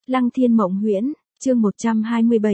Lăng Thiên Mộng Huyễn, chương 127,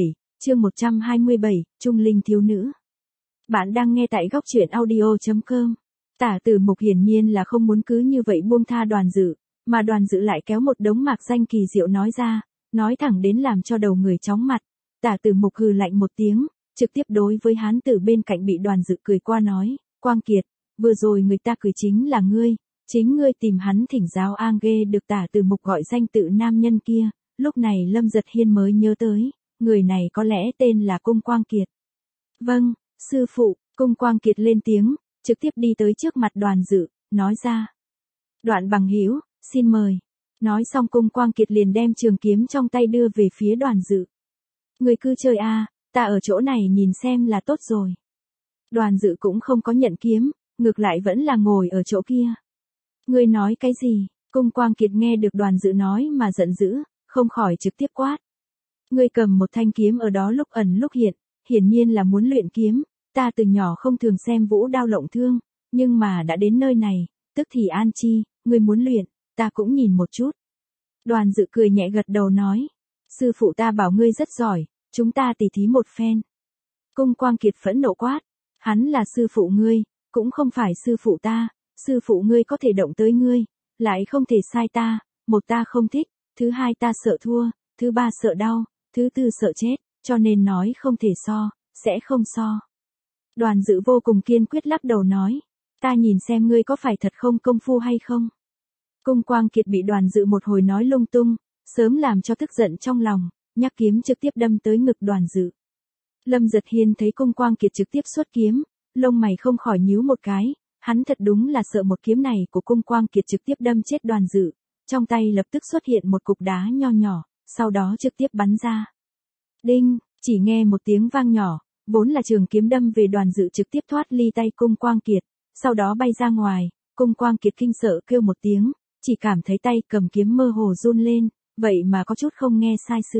Trung Linh thiếu nữ. Bạn đang nghe tại góc truyện audio.com. Tả Tử Mục hiển nhiên là không muốn cứ như vậy buông tha Đoàn Dự, mà Đoàn Dự lại kéo một đống mạc danh kỳ diệu nói ra, nói thẳng đến làm cho đầu người chóng mặt. Tả Tử Mục hừ lạnh một tiếng, trực tiếp đối với hán tử bên cạnh bị Đoàn Dự cười qua nói, Quang Kiệt, vừa rồi người ta cười chính là ngươi, chính ngươi tìm hắn thỉnh giáo an ghê được Tả Tử Mục gọi danh tự nam nhân kia. Lúc này Lâm Giật Hiên mới nhớ tới, người này có lẽ tên là Cung Quang Kiệt. Vâng, sư phụ, Cung Quang Kiệt lên tiếng, trực tiếp đi tới trước mặt Đoàn Dự, nói ra. Đoạn bằng hữu, xin mời. Nói xong Cung Quang Kiệt liền đem trường kiếm trong tay đưa về phía Đoàn Dự. Người cứ chơi a, ta ở chỗ này nhìn xem là tốt rồi. Đoàn Dự cũng không có nhận kiếm, ngược lại vẫn là ngồi ở chỗ kia. Ngươi nói cái gì? Cung Quang Kiệt nghe được Đoàn Dự nói mà giận dữ, không khỏi trực tiếp quát. Ngươi cầm một thanh kiếm ở đó lúc ẩn lúc hiện, hiển nhiên là muốn luyện kiếm, ta từ nhỏ không thường xem vũ đao lộng thương, nhưng mà đã đến nơi này, tức thì an chi, ngươi muốn luyện, ta cũng nhìn một chút. Đoàn Dự cười nhẹ gật đầu nói, sư phụ ta bảo ngươi rất giỏi, chúng ta tỉ thí một phen. Cung Quang Kiệt phẫn nộ quát, hắn là sư phụ ngươi, cũng không phải sư phụ ta, sư phụ ngươi có thể động tới ngươi, lại không thể sai ta, một ta không thích, thứ hai ta sợ thua, thứ ba sợ đau, thứ tư sợ chết, cho nên nói không thể so, sẽ không so. Đoàn Dự vô cùng kiên quyết lắc đầu nói, ta nhìn xem ngươi có phải thật không công phu hay không. Cung Quang Kiệt bị Đoàn Dự một hồi nói lung tung, sớm làm cho tức giận trong lòng, nhắc kiếm trực tiếp đâm tới ngực Đoàn Dự. Lâm Giật Hiên thấy Cung Quang Kiệt trực tiếp xuất kiếm, lông mày không khỏi nhíu một cái, hắn thật đúng là sợ một kiếm này của Cung Quang Kiệt trực tiếp đâm chết Đoàn Dự. Trong tay lập tức xuất hiện một cục đá nho nhỏ, sau đó trực tiếp bắn ra. Đinh, chỉ nghe một tiếng vang nhỏ, vốn là trường kiếm đâm về Đoàn Dự trực tiếp thoát ly tay Cung Quang Kiệt, sau đó bay ra ngoài, Cung Quang Kiệt kinh sợ kêu một tiếng, chỉ cảm thấy tay cầm kiếm mơ hồ run lên, vậy mà có chút không nghe sai sử.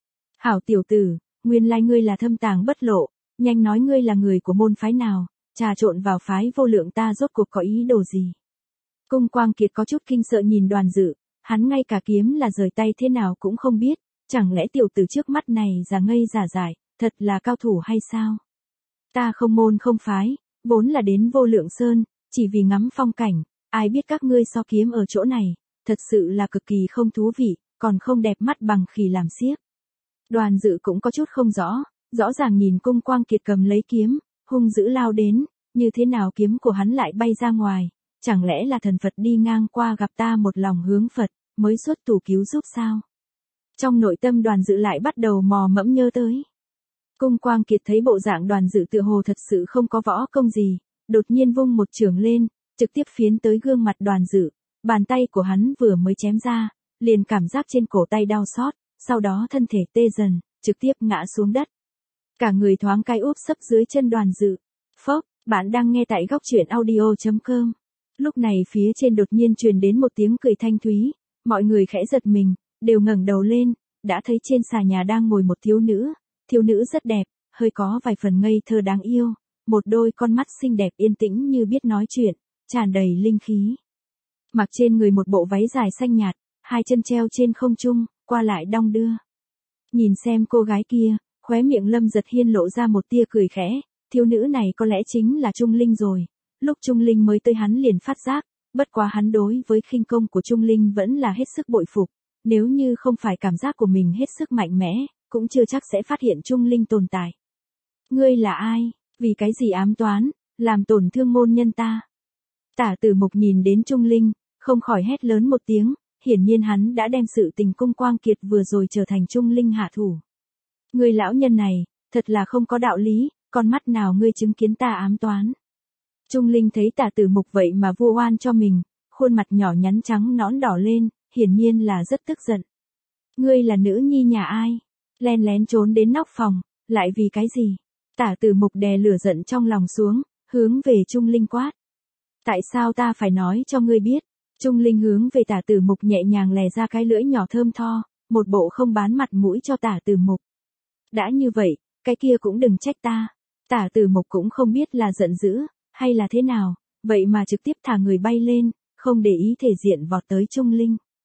Hảo tiểu tử, nguyên lai ngươi là thâm tàng bất lộ, nhanh nói ngươi là người của môn phái nào, trà trộn vào phái vô lượng ta rốt cuộc có ý đồ gì. Cung Quang Kiệt có chút kinh sợ nhìn Đoàn Dự, hắn ngay cả kiếm là rời tay thế nào cũng không biết, chẳng lẽ tiểu tử trước mắt này giả ngây giả dại, thật là cao thủ hay sao? Ta không môn không phái, vốn là đến Vô Lượng Sơn, chỉ vì ngắm phong cảnh, ai biết các ngươi so kiếm ở chỗ này, thật sự là cực kỳ không thú vị, còn không đẹp mắt bằng khỉ làm xiếc. Đoàn Dự cũng có chút không rõ, rõ ràng nhìn Cung Quang Kiệt cầm lấy kiếm, hung dữ lao đến, như thế nào kiếm của hắn lại bay ra ngoài. Chẳng lẽ là thần Phật đi ngang qua gặp ta một lòng hướng Phật, mới xuất thủ cứu giúp sao? Trong nội tâm Đoàn Dự lại bắt đầu mò mẫm nhớ tới. Cung Quang Kiệt thấy bộ dạng Đoàn Dự tựa hồ thật sự không có võ công gì, đột nhiên vung một chưởng lên, trực tiếp phiến tới gương mặt Đoàn Dự, bàn tay của hắn vừa mới chém ra, liền cảm giác trên cổ tay đau xót, sau đó thân thể tê dần, trực tiếp ngã xuống đất. Cả người thoáng cái úp sấp dưới chân Đoàn Dự. Phốc, bạn đang nghe tại góc truyện audio.com. Lúc này phía trên đột nhiên truyền đến một tiếng cười thanh thúy, mọi người khẽ giật mình, đều ngẩng đầu lên, đã thấy trên xà nhà đang ngồi một thiếu nữ rất đẹp, hơi có vài phần ngây thơ đáng yêu, một đôi con mắt xinh đẹp yên tĩnh như biết nói chuyện, tràn đầy linh khí. Mặc trên người một bộ váy dài xanh nhạt, hai chân treo trên không trung, qua lại đong đưa. Nhìn xem cô gái kia, khóe miệng Lâm Giật Hiên lộ ra một tia cười khẽ, thiếu nữ này có lẽ chính là Trung Linh rồi. Lúc Trung Linh mới tới hắn liền phát giác, bất quá hắn đối với khinh công của Trung Linh vẫn là hết sức bội phục, nếu như không phải cảm giác của mình hết sức mạnh mẽ, cũng chưa chắc sẽ phát hiện Trung Linh tồn tại. Ngươi là ai, vì cái gì ám toán, làm tổn thương môn nhân ta? Tả Tử Mục nhìn đến Trung Linh, không khỏi hét lớn một tiếng, hiển nhiên hắn đã đem sự tình Cung Quang Kiệt vừa rồi trở thành Trung Linh hạ thủ. Ngươi lão nhân này, thật là không có đạo lý, con mắt nào ngươi chứng kiến ta ám toán? Trung Linh thấy Tả Tử Mục vậy mà vu oan cho mình, khuôn mặt nhỏ nhắn trắng nõn đỏ lên, hiển nhiên là rất tức giận. Ngươi là nữ nhi nhà ai? Len lén trốn đến nóc phòng, lại vì cái gì? Tả Tử Mục đè lửa giận trong lòng xuống, hướng về Trung Linh quát. Tại sao ta phải nói cho ngươi biết? Trung Linh hướng về Tả Tử Mục nhẹ nhàng lè ra cái lưỡi nhỏ thơm tho, một bộ không bán mặt mũi cho Tả Tử Mục. Đã như vậy, cái kia cũng đừng trách ta. Tả Tử Mục cũng không biết là giận dữ, hay là thế nào, vậy mà trực tiếp thả người bay lên, không để ý thể diện vọt tới Trung Linh.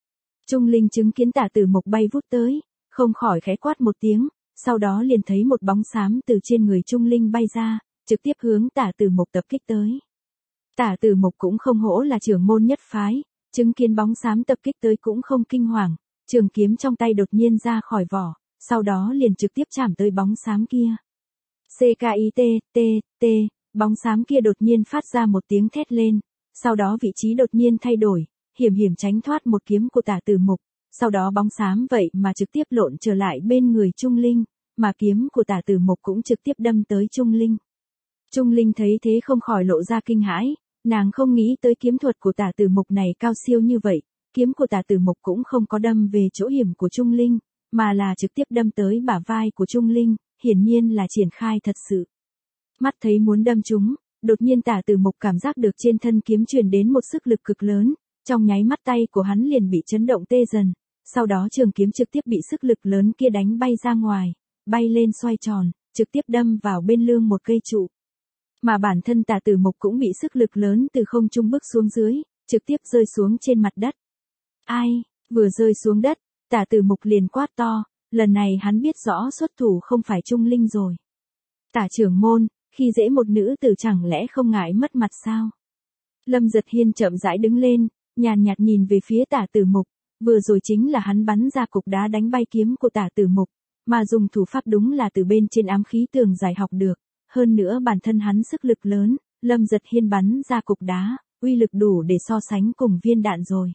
Trung Linh chứng kiến Tả Tử Mộc bay vút tới, không khỏi khẽ quát một tiếng, sau đó liền thấy một bóng xám từ trên người Trung Linh bay ra, trực tiếp hướng Tả Tử Mộc tập kích tới. Tả Tử Mộc cũng không hổ là trưởng môn nhất phái, chứng kiến bóng xám tập kích tới cũng không kinh hoàng, trường kiếm trong tay đột nhiên ra khỏi vỏ, sau đó liền trực tiếp chạm tới bóng xám kia. CKIT, bóng xám kia đột nhiên phát ra một tiếng thét lên, sau đó vị trí đột nhiên thay đổi, hiểm hiểm tránh thoát một kiếm của Tả Tử Mộc, sau đó bóng xám vậy mà trực tiếp lộn trở lại bên người Trung Linh, mà kiếm của Tả Tử Mộc cũng trực tiếp đâm tới Trung Linh. Trung Linh thấy thế không khỏi lộ ra kinh hãi, nàng không nghĩ tới kiếm thuật của Tả Tử Mộc này cao siêu như vậy, kiếm của Tả Tử Mộc cũng không có đâm về chỗ hiểm của Trung Linh, mà là trực tiếp đâm tới bả vai của Trung Linh, hiển nhiên là triển khai thật sự. Mắt thấy muốn đâm chúng, đột nhiên Tả Tử Mộc cảm giác được trên thân kiếm truyền đến một sức lực cực lớn, trong nháy mắt tay của hắn liền bị chấn động tê dần, sau đó trường kiếm trực tiếp bị sức lực lớn kia đánh bay ra ngoài, bay lên xoay tròn, trực tiếp đâm vào bên lưng một cây trụ. Mà bản thân Tả Tử Mộc cũng bị sức lực lớn từ không trung bước xuống dưới, trực tiếp rơi xuống trên mặt đất. Ai, vừa rơi xuống đất, Tả Tử Mộc liền quát to, lần này hắn biết rõ xuất thủ không phải Trung Linh rồi. Tả trưởng môn, khi dễ một nữ tử chẳng lẽ không ngại mất mặt sao? Lâm Giật Hiên chậm rãi đứng lên, nhàn nhạt nhìn về phía Tả Tử Mộc, vừa rồi chính là hắn bắn ra cục đá đánh bay kiếm của Tả Tử Mộc, mà dùng thủ pháp đúng là từ bên trên ám khí tường giải học được, hơn nữa bản thân hắn sức lực lớn, Lâm Giật Hiên bắn ra cục đá, uy lực đủ để so sánh cùng viên đạn rồi.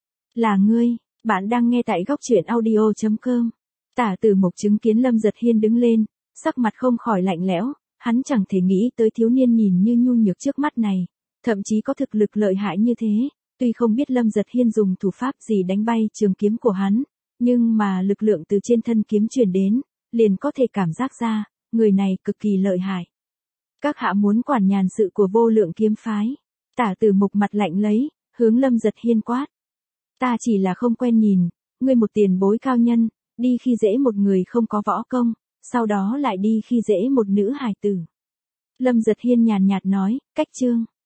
Là ngươi, bạn đang nghe tại góc truyện audio.com. Tả Tử Mộc chứng kiến Lâm Giật Hiên đứng lên, sắc mặt không khỏi lạnh lẽo, hắn chẳng thể nghĩ tới thiếu niên nhìn như nhu nhược trước mắt này, thậm chí có thực lực lợi hại như thế, tuy không biết Lâm Giật Hiên dùng thủ pháp gì đánh bay trường kiếm của hắn, nhưng mà lực lượng từ trên thân kiếm truyền đến, liền có thể cảm giác ra, người này cực kỳ lợi hại. Các hạ muốn quản nhàn sự của Vô Lượng kiếm phái. Tả Tử Mộc mặt lạnh lấy, hướng Lâm Giật Hiên quát. Ta chỉ là không quen nhìn, ngươi một tiền bối cao nhân, đi khi dễ một người không có võ công, sau đó lại đi khi dễ một nữ hài tử. Lâm Giật Hiên nhàn nhạt nói, cách chương.